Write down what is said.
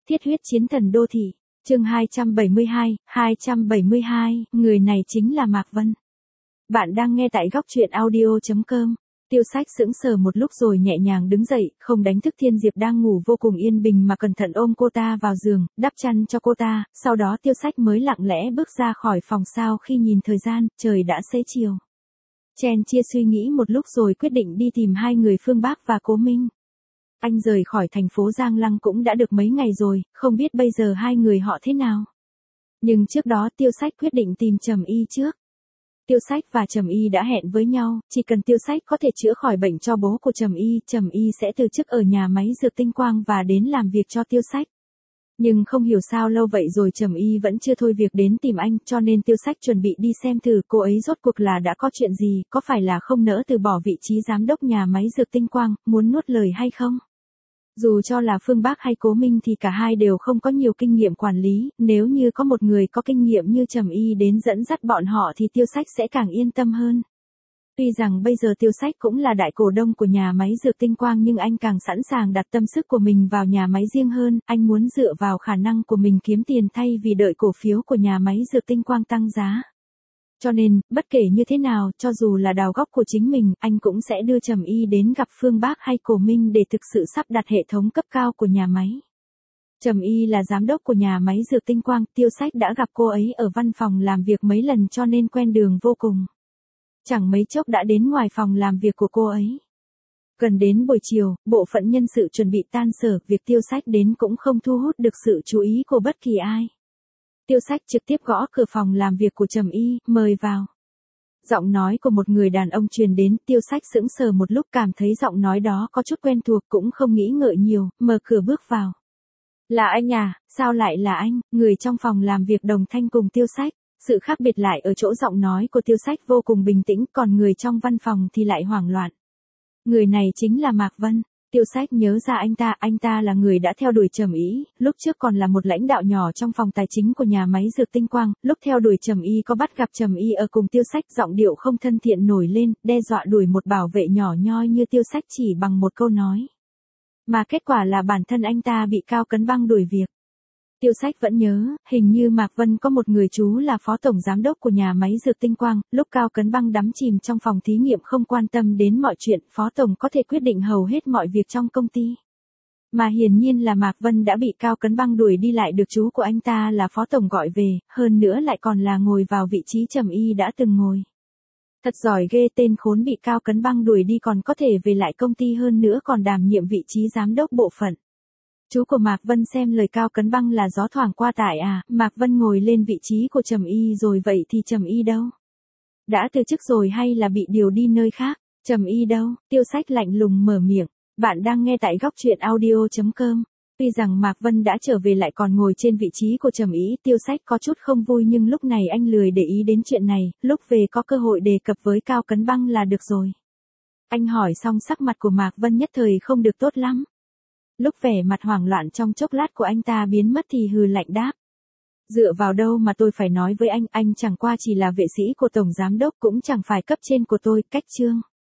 Thiết huyết chiến thần đô thị, chương 272, người này chính là Mạc Vân. Bạn đang nghe tại góc truyện audio.com. Tiêu Sách sững sờ một lúc rồi nhẹ nhàng đứng dậy, không đánh thức Thiên Diệp đang ngủ vô cùng yên bình mà cẩn thận ôm cô ta vào giường, đắp chăn cho cô ta, sau đó Tiêu Sách mới lặng lẽ bước ra khỏi phòng sau khi nhìn thời gian, trời đã xế chiều. Chen chia suy nghĩ một lúc rồi quyết định đi tìm hai người Phương Bác và Cố Minh. Anh rời khỏi thành phố Giang Lăng cũng đã được mấy ngày rồi, không biết bây giờ hai người họ thế nào. Nhưng trước đó Tiêu Sách quyết định tìm Trầm Y trước. Tiêu Sách và Trầm Y đã hẹn với nhau, chỉ cần Tiêu Sách có thể chữa khỏi bệnh cho bố của Trầm Y sẽ từ chức ở nhà máy dược Tinh Quang và đến làm việc cho Tiêu Sách. Nhưng không hiểu sao lâu vậy rồi Trầm Y vẫn chưa thôi việc đến tìm anh, cho nên Tiêu Sách chuẩn bị đi xem thử cô ấy rốt cuộc là đã có chuyện gì, có phải là không nỡ từ bỏ vị trí giám đốc nhà máy dược Tinh Quang, muốn nuốt lời hay không. Dù cho là Phương Bác hay Cố Minh thì cả hai đều không có nhiều kinh nghiệm quản lý, nếu như có một người có kinh nghiệm như Trầm Y đến dẫn dắt bọn họ thì Tiêu Sách sẽ càng yên tâm hơn. Tuy rằng bây giờ Tiêu Sách cũng là đại cổ đông của nhà máy dược Tinh Quang nhưng anh càng sẵn sàng đặt tâm sức của mình vào nhà máy riêng hơn, anh muốn dựa vào khả năng của mình kiếm tiền thay vì đợi cổ phiếu của nhà máy dược Tinh Quang tăng giá. Cho nên, bất kể như thế nào, cho dù là đào góc của chính mình, anh cũng sẽ đưa Trầm Y đến gặp Phương Bác hay Cố Minh để thực sự sắp đặt hệ thống cấp cao của nhà máy. Trầm Y là giám đốc của nhà máy dược Tinh Quang, Tiêu Sách đã gặp cô ấy ở văn phòng làm việc mấy lần cho nên quen đường vô cùng. Chẳng mấy chốc đã đến ngoài phòng làm việc của cô ấy. Gần đến buổi chiều, bộ phận nhân sự chuẩn bị tan sở, việc Tiêu Sách đến cũng không thu hút được sự chú ý của bất kỳ ai. Tiêu Sách trực tiếp gõ cửa phòng làm việc của Trầm Y, mời vào. Giọng nói của một người đàn ông truyền đến, Tiêu Sách sững sờ một lúc cảm thấy giọng nói đó có chút quen thuộc cũng không nghĩ ngợi nhiều, mở cửa bước vào. Là anh à, sao lại là anh, người trong phòng làm việc đồng thanh cùng Tiêu Sách. Sự khác biệt lại ở chỗ giọng nói của Tiêu Sách vô cùng bình tĩnh, còn người trong văn phòng thì lại hoảng loạn. Người này chính là Mạc Vân. Tiêu Sách nhớ ra anh ta là người đã theo đuổi Trầm Y, lúc trước còn là một lãnh đạo nhỏ trong phòng tài chính của nhà máy dược Tinh Quang, lúc theo đuổi Trầm Y có bắt gặp Trầm Y ở cùng Tiêu Sách, giọng điệu không thân thiện nổi lên, đe dọa đuổi một bảo vệ nhỏ nhoi như Tiêu Sách chỉ bằng một câu nói. Mà kết quả là bản thân anh ta bị Cao Cấn Băng đuổi việc. Tiêu Sách vẫn nhớ, hình như Mạc Vân có một người chú là phó tổng giám đốc của nhà máy dược Tinh Quang, lúc Cao Cấn Băng đắm chìm trong phòng thí nghiệm không quan tâm đến mọi chuyện, phó tổng có thể quyết định hầu hết mọi việc trong công ty. Mà hiển nhiên là Mạc Vân đã bị Cao Cấn Băng đuổi đi lại được chú của anh ta là phó tổng gọi về, hơn nữa lại còn là ngồi vào vị trí Trầm Y đã từng ngồi. Thật giỏi ghê, tên khốn bị Cao Cấn Băng đuổi đi còn có thể về lại công ty, hơn nữa còn đảm nhiệm vị trí giám đốc bộ phận. Chú của Mạc Vân xem lời Cao Cấn Băng là gió thoảng qua tại à, Mạc Vân ngồi lên vị trí của Trầm Y rồi, vậy thì Trầm Y đâu? Đã từ chức rồi hay là bị điều đi nơi khác? Trầm Y đâu? Tiêu Sách lạnh lùng mở miệng. Bạn đang nghe tại góc truyện audio.com. Tuy rằng Mạc Vân đã trở về lại còn ngồi trên vị trí của Trầm Y, Tiêu Sách có chút không vui nhưng lúc này anh lười để ý đến chuyện này, lúc về có cơ hội đề cập với Cao Cấn Băng là được rồi. Anh hỏi xong sắc mặt của Mạc Vân nhất thời không được tốt lắm. Lúc vẻ mặt hoảng loạn trong chốc lát của anh ta biến mất thì hừ lạnh đáp. Dựa vào đâu mà tôi phải nói với anh chẳng qua chỉ là vệ sĩ của tổng giám đốc, cũng chẳng phải cấp trên của tôi, cách trương.